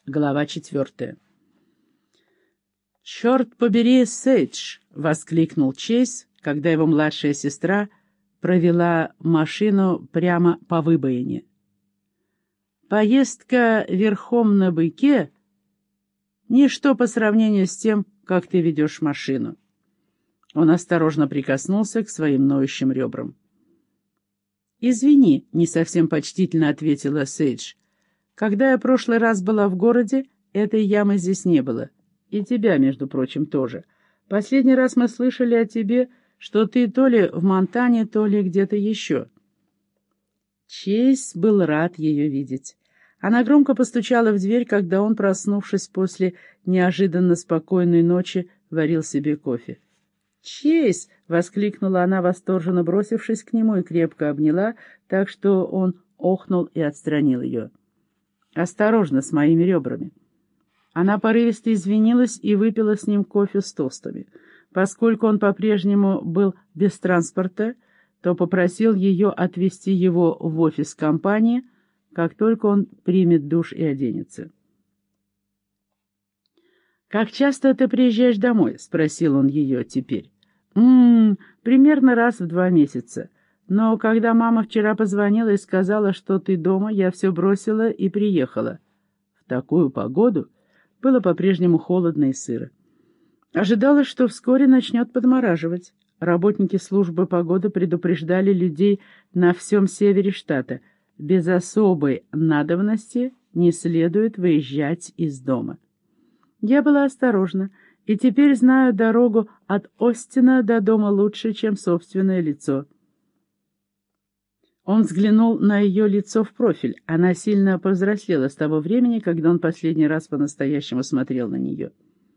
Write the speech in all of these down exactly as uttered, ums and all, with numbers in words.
Глава четвертая. «Черт побери, Сейдж!» — воскликнул Чейз, когда его младшая сестра провела машину прямо по выбоине. «Поездка верхом на быке — ничто по сравнению с тем, как ты ведешь машину». Он осторожно прикоснулся к своим ноющим ребрам. «Извини», — не совсем почтительно ответила Сейдж. «Когда я в прошлый раз была в городе, этой ямы здесь не было. И тебя, между прочим, тоже. Последний раз мы слышали о тебе, что ты то ли в Монтане, то ли где-то еще». Чейз был рад ее видеть. Она громко постучала в дверь, когда он, проснувшись после неожиданно спокойной ночи, варил себе кофе. «Чейз!» — воскликнула она, восторженно бросившись к нему, и крепко обняла, так что он охнул и отстранил ее. «Осторожно с моими ребрами». Она порывисто извинилась и выпила с ним кофе с тостами. Поскольку он по-прежнему был без транспорта, то попросил ее отвезти его в офис компании, как только он примет душ и оденется. «Как часто ты приезжаешь домой?» — спросил он ее теперь. «М-м, примерно раз в два месяца. Но когда мама вчера позвонила и сказала, что ты дома, я все бросила и приехала. В такую погоду было по-прежнему холодно и сыро. Ожидалось, что вскоре начнет подмораживать. Работники службы погоды предупреждали людей на всем севере штата. Без особой надобности не следует выезжать из дома. Я была осторожна, и теперь знаю дорогу от Остина до дома лучше, чем собственное лицо». Он взглянул на ее лицо в профиль. Она сильно повзрослела с того времени, когда он последний раз по-настоящему смотрел на нее.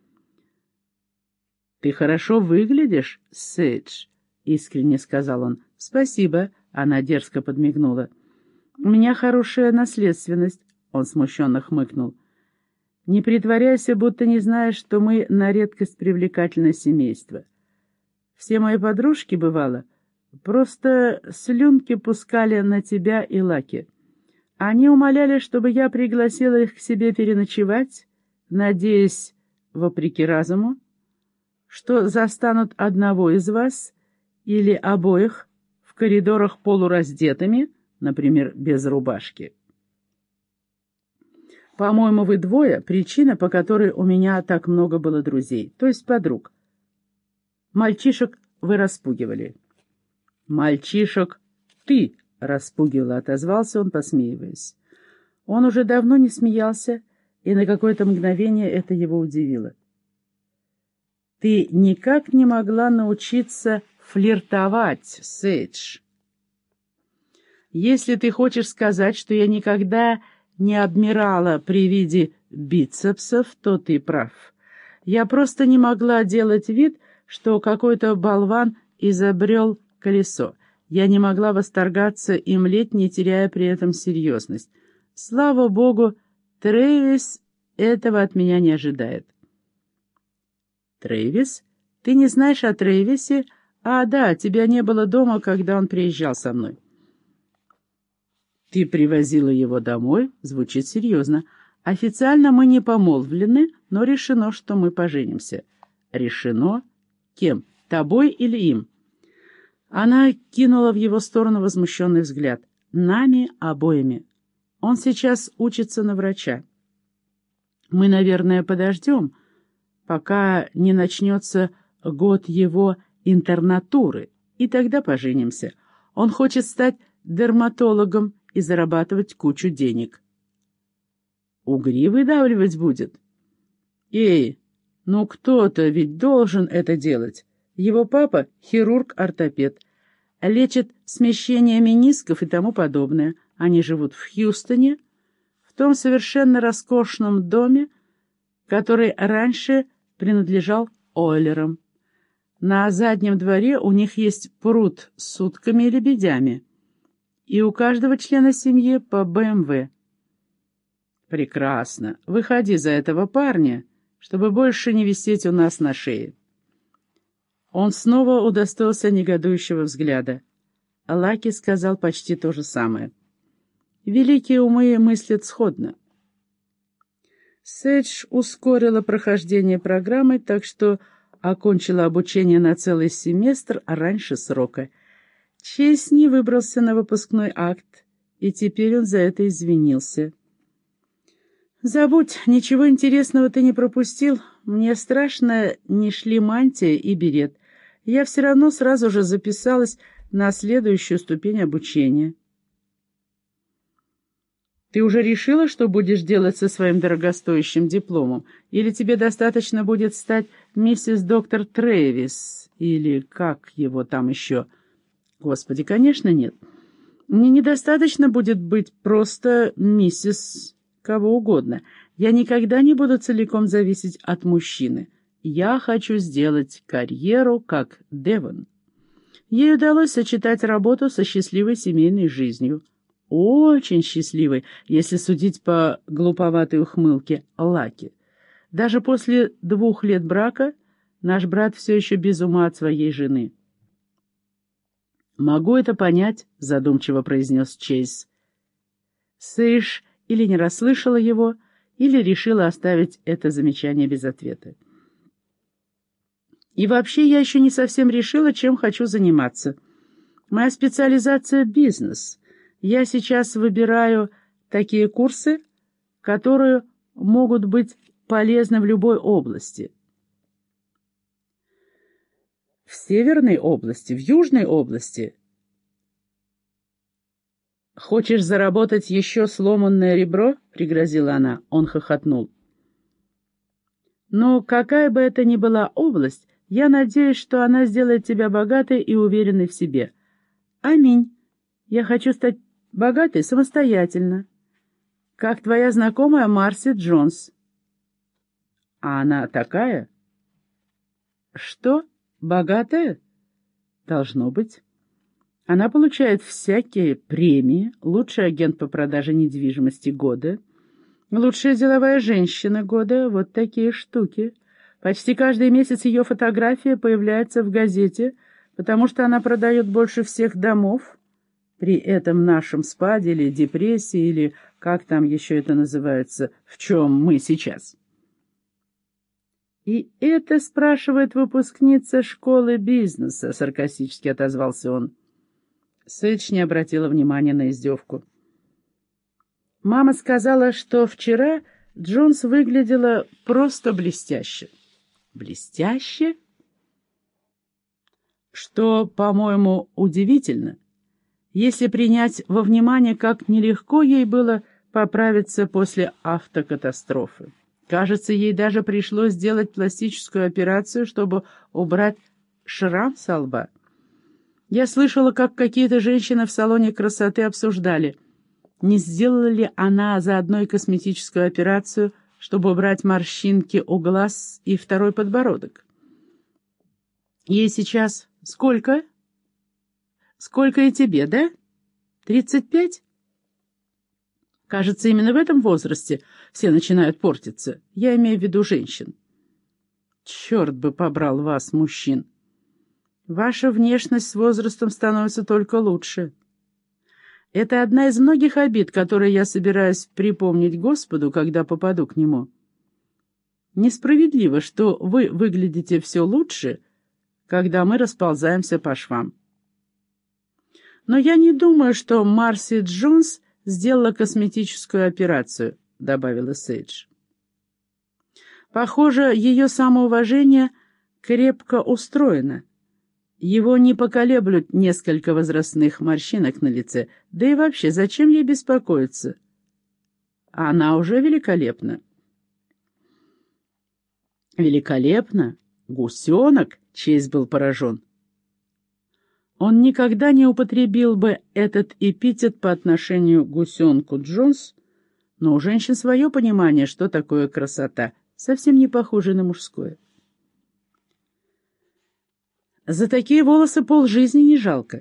«Ты хорошо выглядишь, Сейдж», — искренне сказал он. «Спасибо», — она дерзко подмигнула. «У меня хорошая наследственность», — он смущенно хмыкнул. «Не притворяйся, будто не знаешь, что мы на редкость привлекательное семейство. Все мои подружки, бывало, просто слюнки пускали на тебя и Лаки. Они умоляли, чтобы я пригласила их к себе переночевать, надеясь, вопреки разуму, что застанут одного из вас или обоих в коридорах полураздетыми, например, без рубашки. По-моему, вы двое — причина, по которой у меня так много было друзей, то есть подруг. Мальчишек вы распугивали». «Мальчишек ты распугивала», — отозвался он, посмеиваясь. Он уже давно не смеялся, и на какое-то мгновение это его удивило. «Ты никак не могла научиться флиртовать, Сейдж. Если ты хочешь сказать, что я никогда не обмирала при виде бицепсов, то ты прав. Я просто не могла делать вид, что какой-то болван изобрел колесо. Я не могла восторгаться и млеть, не теряя при этом серьезность. Слава богу, Трэвис этого от меня не ожидает». «Трэвис? Ты не знаешь о Трэвисе? А, да, тебя не было дома, когда он приезжал со мной». «Ты привозила его домой?» Звучит серьезно. «Официально мы не помолвлены, но решено, что мы поженимся». «Решено? Кем? Тобой или им?» Она кинула в его сторону возмущенный взгляд. «Нами обоими. Он сейчас учится на врача. Мы, наверное, подождем, пока не начнется год его интернатуры, и тогда поженимся. Он хочет стать дерматологом и зарабатывать кучу денег». «Угри выдавливать будет?» «Эй, ну кто-то ведь должен это делать. Его папа — хирург-ортопед, лечит смещение менисков и тому подобное. Они живут в Хьюстоне, в том совершенно роскошном доме, который раньше принадлежал Ойлерам. На заднем дворе у них есть пруд с утками и лебедями, и у каждого члена семьи по бэ эм вэ. Прекрасно. Выходи за этого парня, чтобы больше не висеть у нас на шее». Он снова удостоился негодующего взгляда. Лаки сказал почти то же самое. Великие умы мыслят сходно. Сейдж ускорила прохождение программы, так что окончила обучение на целый семестр раньше срока. Чейз не выбрался на выпускной акт, и теперь он за это извинился. «Забудь, ничего интересного ты не пропустил. Мне страшно не шли мантия и берет. Я все равно сразу же записалась на следующую ступень обучения». «Ты уже решила, что будешь делать со своим дорогостоящим дипломом? Или тебе достаточно будет стать миссис доктор Трэвис? Или как его там еще?» «Господи, конечно, нет. Мне недостаточно будет быть просто миссис кого угодно. Я никогда не буду целиком зависеть от мужчины. Я хочу сделать карьеру, как Девон». Ей удалось сочетать работу со счастливой семейной жизнью. Очень счастливой, если судить по глуповатой ухмылке Лаки. Даже после двух лет брака наш брат все еще без ума от своей жены. «Могу это понять», — задумчиво произнес Чейз. Сейдж или не расслышала его, или решила оставить это замечание без ответа. «И вообще я еще не совсем решила, чем хочу заниматься. Моя специализация — бизнес. Я сейчас выбираю такие курсы, которые могут быть полезны в любой области». «В северной области, в южной области?» «Хочешь заработать еще сломанное ребро?» — пригрозила она. Он хохотнул. «Ну, какая бы это ни была область, я надеюсь, что она сделает тебя богатой и уверенной в себе. Аминь. Я хочу стать богатой самостоятельно, как твоя знакомая Марси Джонс». «А она такая?» «Что? Богатая?» «Должно быть. Она получает всякие премии, лучший агент по продаже недвижимости года, лучшая деловая женщина года, вот такие штуки. Почти каждый месяц ее фотография появляется в газете, потому что она продает больше всех домов. При этом нашем спаде или депрессии, или как там еще это называется, в чем мы сейчас». «И это спрашивает выпускница школы бизнеса», — саркастически отозвался он. Сейдж не обратила внимания на издевку. «Мама сказала, что вчера Джонс выглядела просто блестяще». «Блестяще?» «Что, по-моему, удивительно, если принять во внимание, как нелегко ей было поправиться после автокатастрофы. Кажется, ей даже пришлось сделать пластическую операцию, чтобы убрать шрам со лба. Я слышала, как какие-то женщины в салоне красоты обсуждали, не сделала ли она заодно и косметическую операцию, чтобы убрать морщинки у глаз и второй подбородок. Ей сейчас сколько? Сколько и тебе, да? Тридцать пять? Кажется, именно в этом возрасте все начинают портиться. Я имею в виду женщин. Черт бы побрал вас, мужчин. Ваша внешность с возрастом становится только лучше. Это одна из многих обид, которые я собираюсь припомнить Господу, когда попаду к Нему. Несправедливо, что вы выглядите все лучше, когда мы расползаемся по швам. Но я не думаю, что Марси Джонс сделала косметическую операцию, — добавила Сейдж. Похоже, ее самоуважение крепко устроено. Его не поколеблют несколько возрастных морщинок на лице. Да и вообще, зачем ей беспокоиться? Она уже великолепна. Великолепно? Гусенок? Чейз был поражен. Он никогда не употребил бы этот эпитет по отношению к гусенку Джонс, но у женщин свое понимание, что такое красота, совсем не похоже на мужское. За такие волосы полжизни не жалко.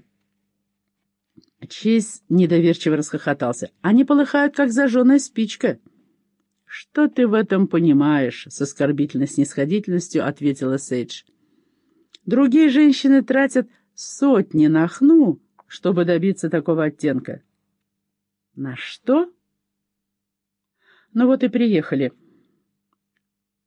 Чейз недоверчиво расхохотался. Они полыхают, как зажженная спичка. «Что ты в этом понимаешь?» — с оскорбительной снисходительностью ответила Сейдж. «Другие женщины тратят сотни на хну, чтобы добиться такого оттенка». «На что?» «Ну вот и приехали.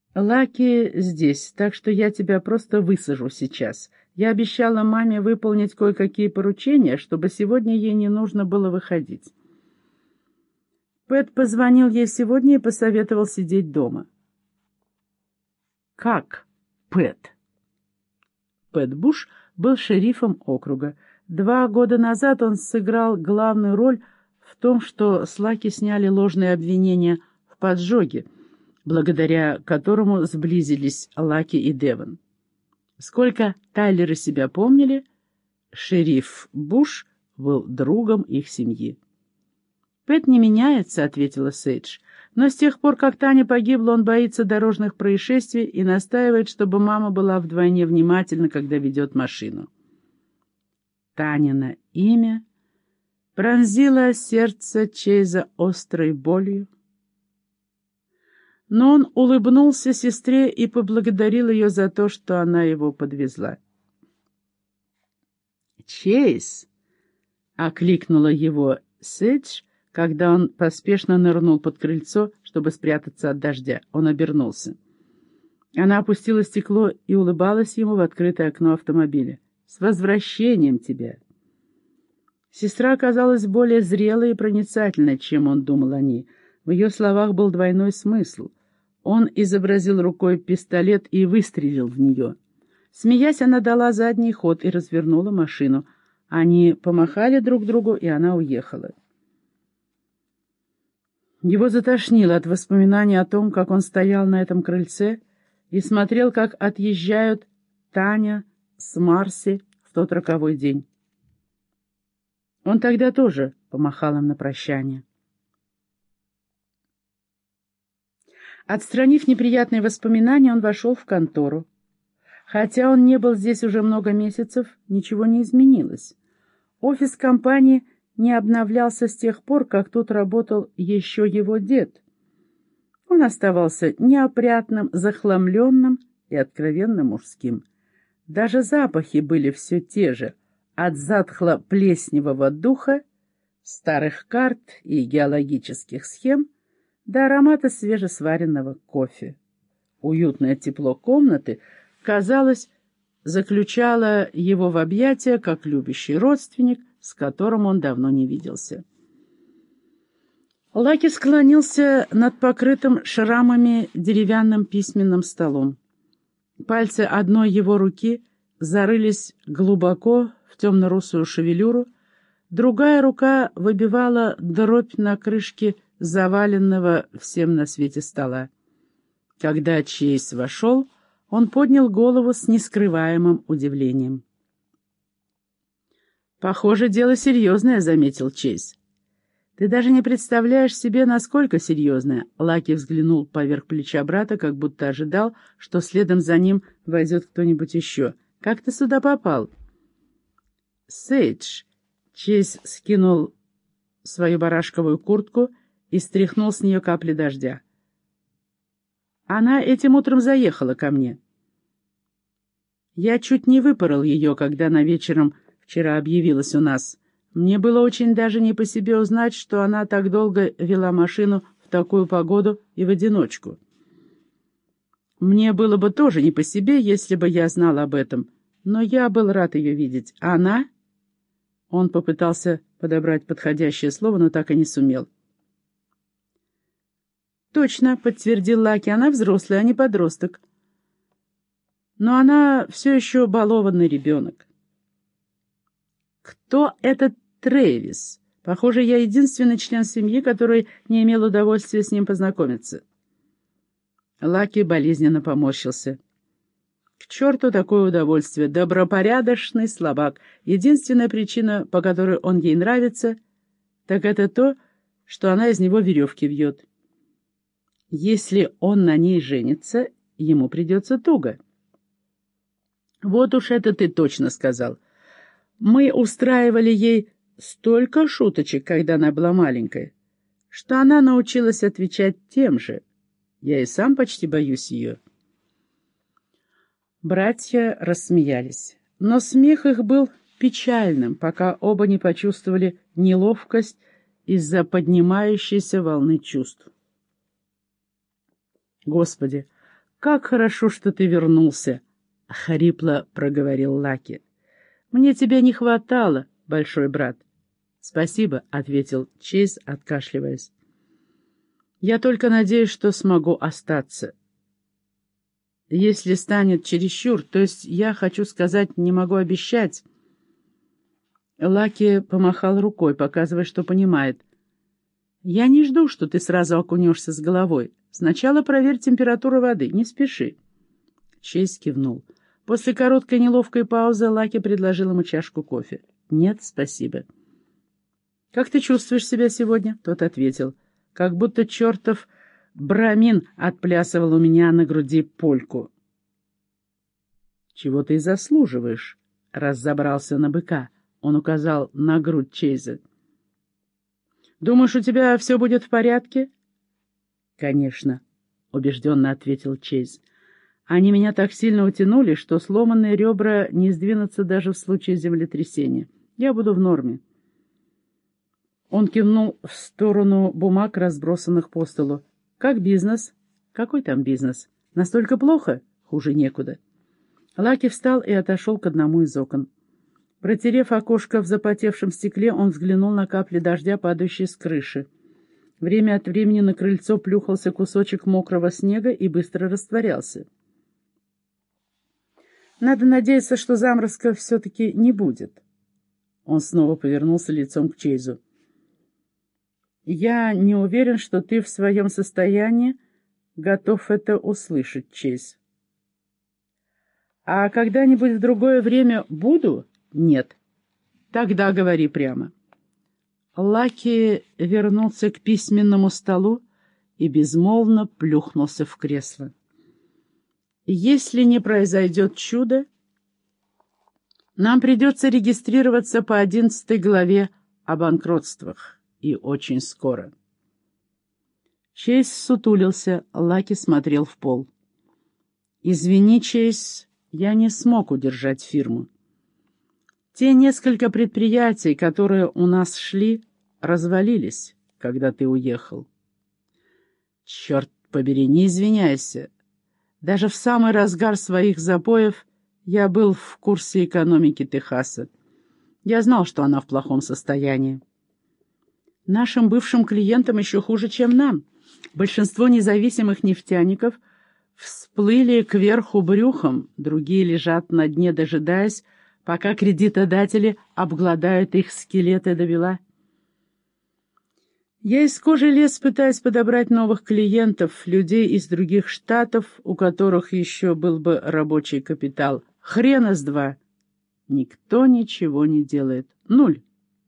Лаки здесь, так что я тебя просто высажу сейчас. Я обещала маме выполнить кое-какие поручения, чтобы сегодня ей не нужно было выходить. Пэт позвонил ей сегодня и посоветовал сидеть дома. Как Пэт? Пэт Буш был шерифом округа. Два года назад он сыграл главную роль в том, что с Лаки сняли ложные обвинения в поджоге, благодаря которому сблизились Лаки и Девон. Сколько Тайлеры себя помнили, шериф Буш был другом их семьи. «Пэт не меняется», — ответила Сейдж. «Но с тех пор, как Таня погибла, он боится дорожных происшествий и настаивает, чтобы мама была вдвойне внимательна, когда ведет машину». Танино имя пронзило сердце Чейза острой болью. Но он улыбнулся сестре и поблагодарил ее за то, что она его подвезла. «Чейз!» — окликнула его Сейдж, когда он поспешно нырнул под крыльцо, чтобы спрятаться от дождя. Он обернулся. Она опустила стекло и улыбалась ему в открытое окно автомобиля. «С возвращением тебя!» Сестра оказалась более зрелой и проницательной, чем он думал о ней. В ее словах был двойной смысл. Он изобразил рукой пистолет и выстрелил в нее. Смеясь, она дала задний ход и развернула машину. Они помахали друг другу, и она уехала. Его затошнило от воспоминаний о том, как он стоял на этом крыльце и смотрел, как отъезжают Таня с Марси в тот роковой день. Он тогда тоже помахал им на прощание. Отстранив неприятные воспоминания, он вошел в контору. Хотя он не был здесь уже много месяцев, ничего не изменилось. Офис компании не обновлялся с тех пор, как тут работал еще его дед. Он оставался неопрятным, захламленным и откровенно мужским. Даже запахи были все те же, от затхло-плесневого духа, старых карт и геологических схем до аромата свежесваренного кофе. Уютное тепло комнаты, казалось, заключало его в объятия, как любящий родственник, с которым он давно не виделся. Лаки склонился над покрытым шрамами деревянным письменным столом. Пальцы одной его руки зарылись глубоко в темно-русую шевелюру, другая рука выбивала дробь на крышке заваленного всем на свете стола. Когда Чейз вошел, он поднял голову с нескрываемым удивлением. «Похоже, дело серьезное», — заметил Чейз. «Ты даже не представляешь себе, насколько серьезное». Лаки взглянул поверх плеча брата, как будто ожидал, что следом за ним войдет кто-нибудь еще. «Как ты сюда попал?» «Сейдж», — Чейз скинул свою барашковую куртку и стряхнул с нее капли дождя. «Она этим утром заехала ко мне. Я чуть не выпорол ее, когда она вечером вчера объявилась у нас. Мне было очень даже не по себе узнать, что она так долго вела машину в такую погоду и в одиночку. Мне было бы тоже не по себе, если бы я знал об этом, но я был рад ее видеть. А она...» Он попытался подобрать подходящее слово, но так и не сумел. «Точно», — подтвердил Лаки, — «она взрослая, а не подросток. Но она все еще балованный ребенок». «Кто этот Трэвис? Похоже, я единственный член семьи, который не имел удовольствия с ним познакомиться». Лаки болезненно поморщился. «К черту такое удовольствие! Добропорядочный слабак. Единственная причина, по которой он ей нравится, так это то, что она из него веревки вьет. Если он на ней женится, ему придется туго». «Вот уж это ты точно сказал. Мы устраивали ей столько шуточек, когда она была маленькая, что она научилась отвечать тем же. Я и сам почти боюсь ее». Братья рассмеялись, но смех их был печальным, пока оба не почувствовали неловкость из-за поднимающейся волны чувств. «Господи, «Как хорошо, что ты вернулся!» — хрипло проговорил Лаки. «Мне тебя не хватало, большой брат». «Спасибо», — ответил Чейз, откашливаясь. «Я только надеюсь, что смогу остаться. Если станет чересчур, то есть я хочу сказать, не могу обещать». Лаки помахал рукой, показывая, что понимает. «Я не жду, что ты сразу окунешься с головой. Сначала проверь температуру воды, не спеши». Чейз кивнул. После короткой неловкой паузы Лаки предложил ему чашку кофе. «Нет, спасибо». «Как ты чувствуешь себя сегодня?» Тот ответил. «Как будто чертов брамин отплясывал у меня на груди польку». «Чего ты и заслуживаешь, раз забрался на быка?» Он указал на грудь Чейза. «Думаешь, у тебя все будет в порядке?» «Конечно», — убежденно ответил Чейз. «Они меня так сильно утянули, что сломанные ребра не сдвинутся даже в случае землетрясения. Я буду в норме». Он кивнул в сторону бумаг, разбросанных по столу. «Как бизнес?» «Какой там бизнес? Настолько плохо?» «Хуже некуда». Лаки встал и отошел к одному из окон. Протерев окошко в запотевшем стекле, он взглянул на капли дождя, падающие с крыши. Время от времени на крыльцо плюхался кусочек мокрого снега и быстро растворялся. «Надо надеяться, что заморозка все-таки не будет». Он снова повернулся лицом к Чейзу. «Я не уверен, что ты в своем состоянии готов это услышать, Чейз. А когда-нибудь в другое время буду? Нет. Тогда говори прямо». Лаки вернулся к письменному столу и безмолвно плюхнулся в кресло. «Если не произойдет чудо, нам придется регистрироваться по одиннадцатой главе о банкротствах, и очень скоро». Чейз сутулился, Лаки смотрел в пол. «Извини, Чейз, я не смог удержать фирму. Те несколько предприятий, которые у нас шли, развалились, когда ты уехал». «Черт побери, не извиняйся. Даже в самый разгар своих запоев я был в курсе экономики Техаса. Я знал, что она в плохом состоянии. Нашим бывшим клиентам еще хуже, чем нам. Большинство независимых нефтяников всплыли кверху брюхом, другие лежат на дне, дожидаясь, пока кредитодатели обгладают их скелеты довела. Я из кожи лез, пытаясь подобрать новых клиентов, людей из других штатов, у которых еще был бы рабочий капитал. Хрена с два. Никто ничего не делает. Нуль.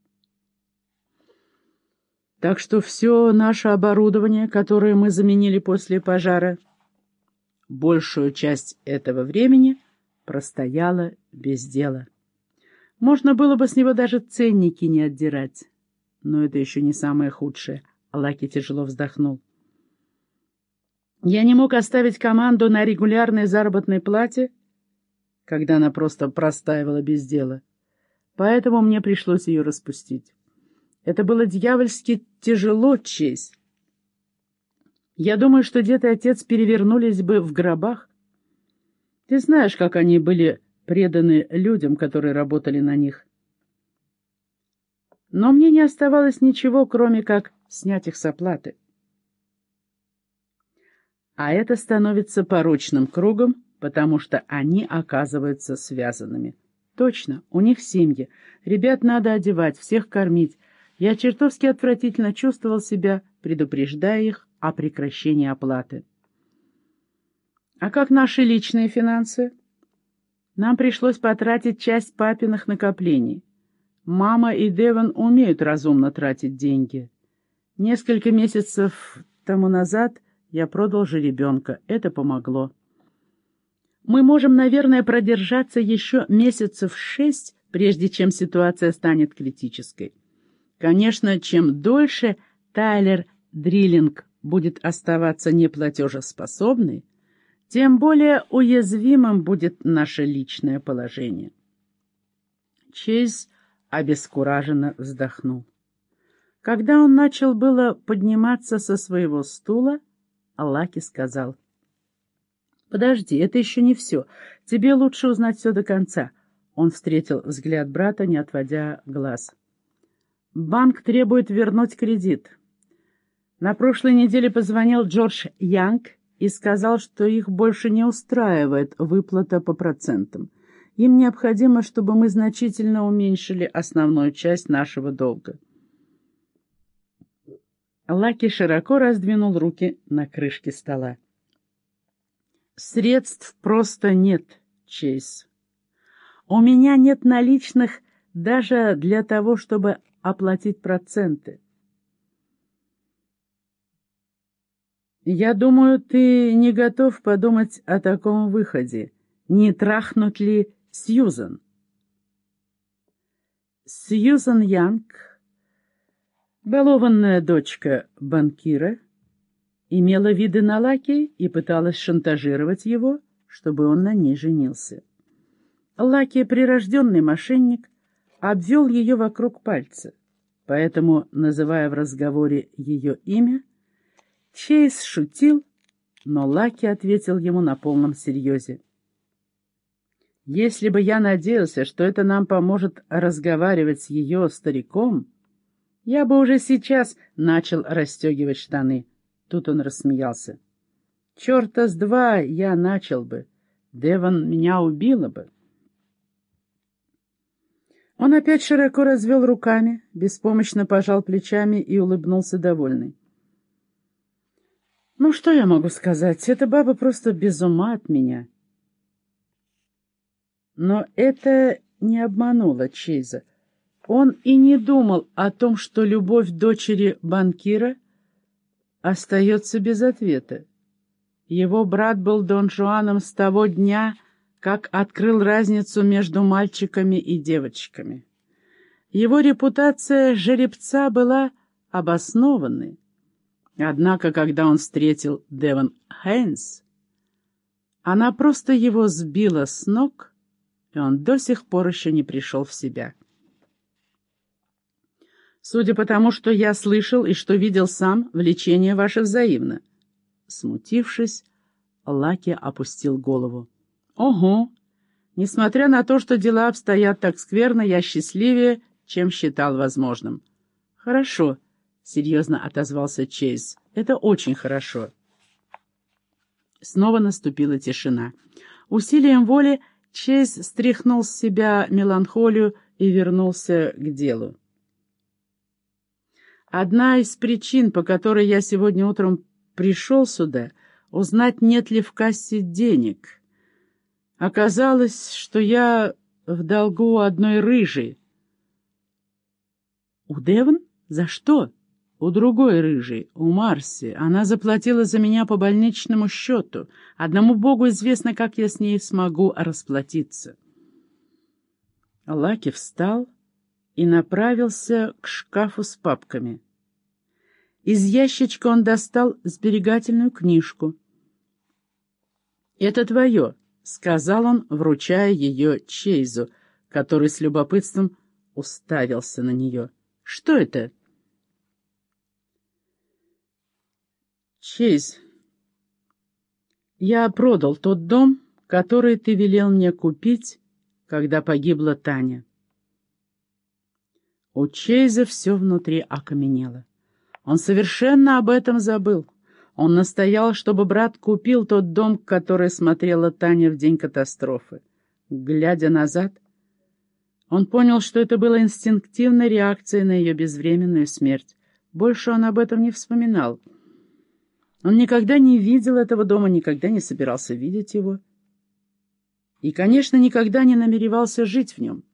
Так что все наше оборудование, которое мы заменили после пожара, большую часть этого времени простояло без дела. Можно было бы с него даже ценники не отдирать. Но это еще не самое худшее. Лаки тяжело вздохнул. Я не мог оставить команду на регулярной заработной плате, когда она просто простаивала без дела. Поэтому мне пришлось ее распустить. Это было дьявольски тяжело, Чейз. Я думаю, что дед и отец перевернулись бы в гробах. Ты знаешь, как они были преданы людям, которые работали на них. Но мне не оставалось ничего, кроме как снять их с оплаты. А это становится порочным кругом, потому что они оказываются связанными. Точно, у них семьи. Ребят надо одевать, всех кормить. Я чертовски отвратительно чувствовал себя, предупреждая их о прекращении оплаты. А как наши личные финансы? Нам пришлось потратить часть папиных накоплений. Мама и Девон умеют разумно тратить деньги. Несколько месяцев тому назад я продал жеребенка. Это помогло. Мы можем, наверное, продержаться еще месяцев шесть, прежде чем ситуация станет критической. Конечно, чем дольше Тайлер Дриллинг будет оставаться неплатежеспособной, тем более уязвимым будет наше личное положение. Чейз обескураженно вздохнул. Когда он начал было подниматься со своего стула, Лаки сказал: «Подожди, это еще не все. Тебе лучше узнать все до конца». Он встретил взгляд брата, не отводя глаз. «Банк требует вернуть кредит. На прошлой неделе позвонил Джордж Янг и сказал, что их больше не устраивает выплата по процентам. Им необходимо, чтобы мы значительно уменьшили основную часть нашего долга». Лаки широко раздвинул руки на крышке стола. «Средств просто нет, Чейз. У меня нет наличных даже для того, чтобы оплатить проценты. Я думаю, ты не готов подумать о таком выходе. Не трахнуть ли Сьюзан?» Сьюзан Янг, балованная дочка банкира, имела виды на Лаки и пыталась шантажировать его, чтобы он на ней женился. Лаки, прирожденный мошенник, обвел ее вокруг пальца, поэтому, называя в разговоре ее имя, Чейз шутил, но Лаки ответил ему на полном серьезе. «Если бы я надеялся, что это нам поможет разговаривать с ее стариком, я бы уже сейчас начал расстегивать штаны». Тут он рассмеялся. «Черта с два я начал бы. Девон меня убила бы». Он опять широко развел руками, беспомощно пожал плечами и улыбнулся довольный. «Ну, что я могу сказать? Эта баба просто без ума от меня». Но это не обмануло Чейза. Он и не думал о том, что любовь дочери банкира остается без ответа. Его брат был Дон Жуаном с того дня, как открыл разницу между мальчиками и девочками. Его репутация жеребца была обоснованной. Однако, когда он встретил Девон Хэйнс, она просто его сбила с ног, и он до сих пор еще не пришел в себя. «Судя по тому, что я слышал и что видел сам, влечение ваше взаимно». Смутившись, Лаки опустил голову. «Ого! Несмотря на то, что дела обстоят так скверно, я счастливее, чем считал возможным». «Хорошо», — серьезно отозвался Чейз. «Это очень хорошо». Снова наступила тишина. Усилием воли Чейз стряхнул с себя меланхолию и вернулся к делу. «Одна из причин, по которой я сегодня утром пришел сюда, узнать, нет ли в кассе денег. Оказалось, что я в долгу одной рыжей». «У Девон? За что?» «У другой рыжей, у Марси. Она заплатила за меня по больничному счету. Одному Богу известно, как я с ней смогу расплатиться». Лаки встал и направился к шкафу с папками. Из ящичка он достал сберегательную книжку. «Это твое», — сказал он, вручая ее Чейзу, который с любопытством уставился на нее. «Что это?» «Чейз, я продал тот дом, который ты велел мне купить, когда погибла Таня». У Чейза все внутри окаменело. Он совершенно об этом забыл. Он настоял, чтобы брат купил тот дом, который смотрела Таня в день катастрофы. Глядя назад, он понял, что это было инстинктивной реакцией на ее безвременную смерть. Больше он об этом не вспоминал. Он никогда не видел этого дома, никогда не собирался видеть его. И, конечно, никогда не намеревался жить в нем.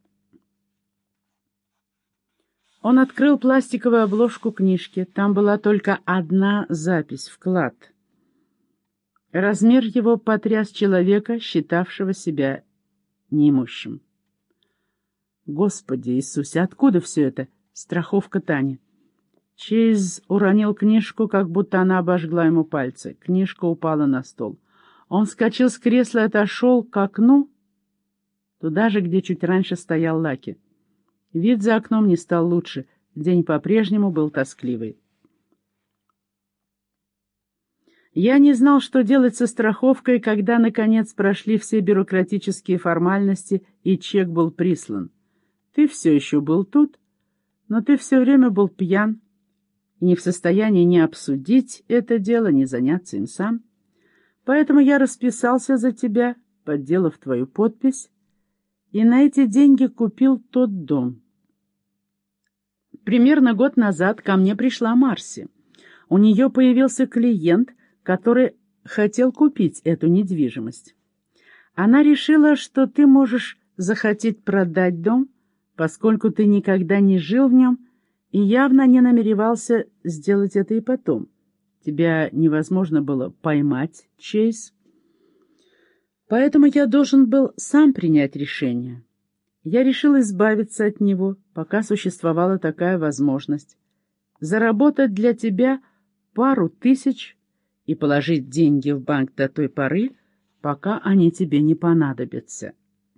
Он открыл пластиковую обложку книжки. Там была только одна запись — вклад. Размер его потряс человека, считавшего себя неимущим. Господи Иисусе, откуда все это? Страховка Тани. Чейз уронил книжку, как будто она обожгла ему пальцы. Книжка упала на стол. Он вскочил с кресла и отошел к окну, туда же, где чуть раньше стоял Лаки. Вид за окном не стал лучше. День по-прежнему был тоскливый. Я не знал, что делать со страховкой, когда, наконец, прошли все бюрократические формальности и чек был прислан. Ты все еще был тут, но ты все время был пьян и не в состоянии ни обсудить это дело, ни заняться им сам. Поэтому я расписался за тебя, подделав твою подпись, и на эти деньги купил тот дом. Примерно год назад ко мне пришла Марси. У нее появился клиент, который хотел купить эту недвижимость. Она решила, что ты можешь захотеть продать дом, поскольку ты никогда не жил в нем и явно не намеревался сделать это и потом. Тебя невозможно было поймать, Чейз. Поэтому я должен был сам принять решение. Я решил избавиться от него, пока существовала такая возможность. Заработать для тебя пару тысяч и положить деньги в банк до той поры, пока они тебе не понадобятся.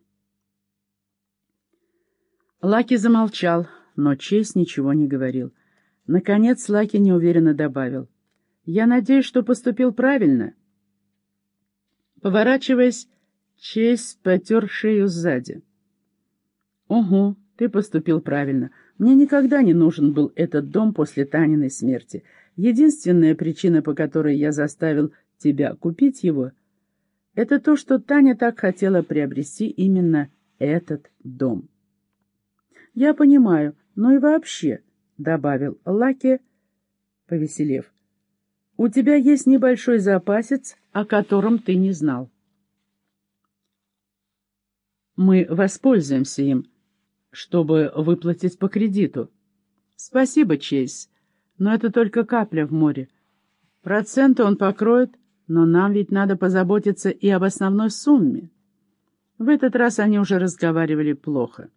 Лаки замолчал, но Чейз ничего не говорил. Наконец Лаки неуверенно добавил: «Я надеюсь, что поступил правильно». Поворачиваясь, Чейз потер шею сзади. «Угу, ты поступил правильно. Мне никогда не нужен был этот дом после Таниной смерти. Единственная причина, по которой я заставил тебя купить его, это то, что Таня так хотела приобрести именно этот дом». «Я понимаю, но и вообще», — добавил Лаки, повеселев, — «у тебя есть небольшой запасец, о котором ты не знал. Мы воспользуемся им, чтобы выплатить по кредиту». «Спасибо, Чейз, но это только капля в море. Проценты он покроет, но нам ведь надо позаботиться и об основной сумме». В этот раз они уже разговаривали плохо.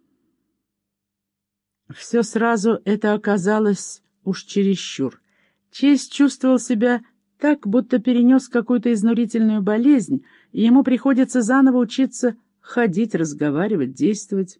Все сразу это оказалось уж чересчур. Чейз чувствовал себя так, будто перенес какую-то изнурительную болезнь, и ему приходится заново учиться ходить, разговаривать, действовать.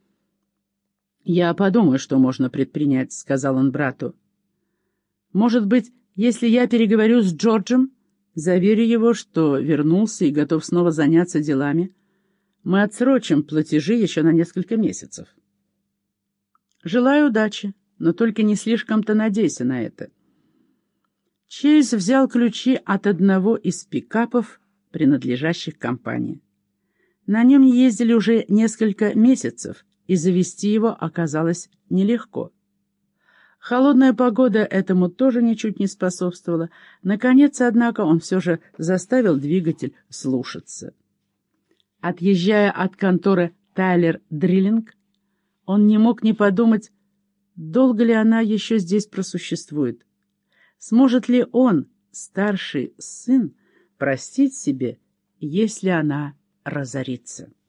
«Я подумаю, что можно предпринять», — сказал он брату. «Может быть, если я переговорю с Джорджем, заверю его, что вернулся и готов снова заняться делами, мы отсрочим платежи еще на несколько месяцев». «Желаю удачи, но только не слишком-то надейся на это». Чейз взял ключи от одного из пикапов, принадлежащих компании. На нем не ездили уже несколько месяцев, и завести его оказалось нелегко. Холодная погода этому тоже ничуть не способствовала. Наконец, однако, он все же заставил двигатель слушаться. Отъезжая от конторы Тайлер Дриллинг, он не мог не подумать, долго ли она еще здесь просуществует. Сможет ли он, старший сын, простить себе, если она разорится?